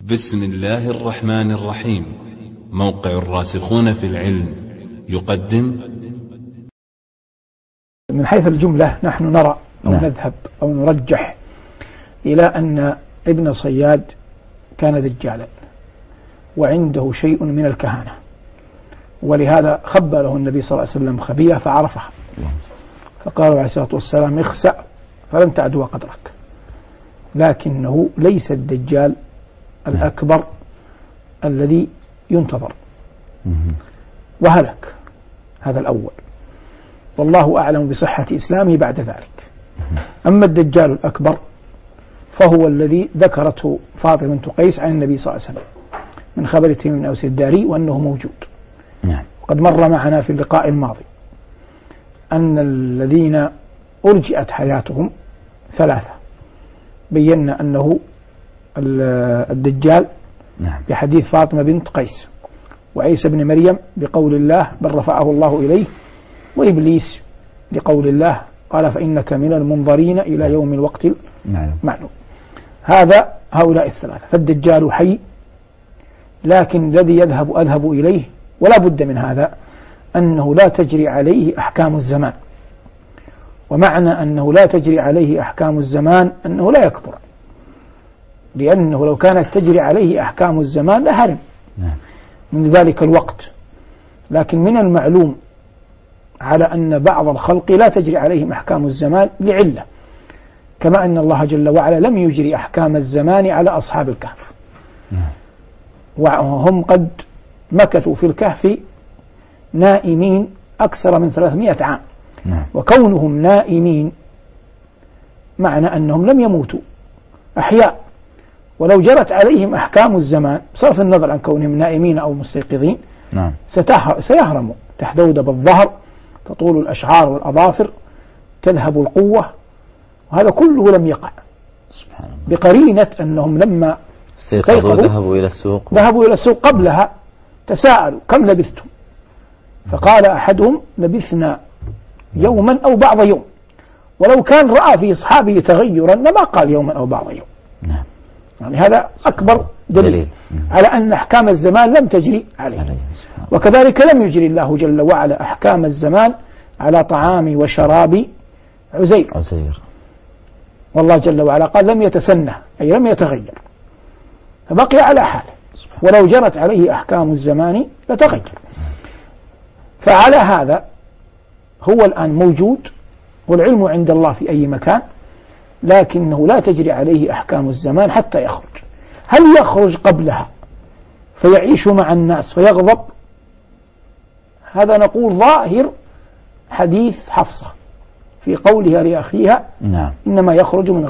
بسم الله الرحمن الرحيم. موقع الراسخون في العلم يقدم. من حيث الجملة نحن نرى أو نذهب أو نرجح إلى أن ابن صياد كان دجالا وعنده شيء من الكهانة، ولهذا خبى له النبي صلى الله عليه وسلم خبية فعرفها، فقالوا عليه الصلاة والسلام اخسأ فلن تعدو قدرك، لكنه ليس الدجال الأكبر الذي ينتظر، وهلك. هذا الأول، والله أعلم بصحة إسلامه بعد ذلك. أما الدجال الأكبر فهو الذي ذكرته فاطمة بنت قيس عن النبي صلى الله عليه وسلم من خبر تميم بن أوس الداري وأنه موجود. وقد مر معنا في اللقاء الماضي أن الذين أرجئت حياتهم ثلاثة، بينا أنه الدجال بحديث فاطمة بنت قيس، وعيسى بن مريم بقول الله بل رفعه الله إليه، وإبليس لقول الله قال فإنك من المنظرين إلى يوم الوقت المعلوم. هؤلاء الثلاثة. فالدجال حي، لكن الذي أذهب إليه ولا بد من هذا أنه لا تجري عليه أحكام الزمان، ومعنى أنه لا تجري عليه أحكام الزمان أنه لا يكبر، لأنه لو كانت تجري عليه أحكام الزمان لهرم من ذلك الوقت. لكن من المعلوم على أن بعض الخلق لا تجري عليهم أحكام الزمان لعلة، كما أن الله جل وعلا لم يجري أحكام الزمان على أصحاب الكهف، وهم قد مكثوا في الكهف نائمين أكثر من 300 عام، وكونهم نائمين معنى أنهم لم يموتوا، أحياء. ولو جرت عليهم أحكام الزمان بصرف النظر عن كونهم نائمين أو مستيقظين سيهرموا، تحدود بالظهر، تطول الأشعار والأظافر، تذهب القوة، وهذا كله لم يقع، بقرينة أنهم لما استيقظوا ذهبوا إلى السوق قبلها تساءلوا كم لبثتم، فقال أحدهم لبثنا يوما أو بعض يوم، ولو كان رأى في أصحابه تغيرا لما قال يوما أو بعض يوم. يعني هذا أكبر دليل على أن أحكام الزمان لم تجري عليه. وكذلك لم يجري الله جل وعلا أحكام الزمان على طعام وشراب عزير، والله جل وعلا قال لم يتسنه، أي لم يتغير، فبقي على حاله، ولو جرت عليه أحكام الزمان لتغير. فعلى هذا هو الآن موجود، والعلم عند الله في أي مكان، لكنه لا تجري عليه أحكام الزمان حتى يخرج. هل يخرج قبلها فيعيش مع الناس فيغضب؟ هذا نقول ظاهر حديث حفصة في قولها لأخيها إنما يخرج من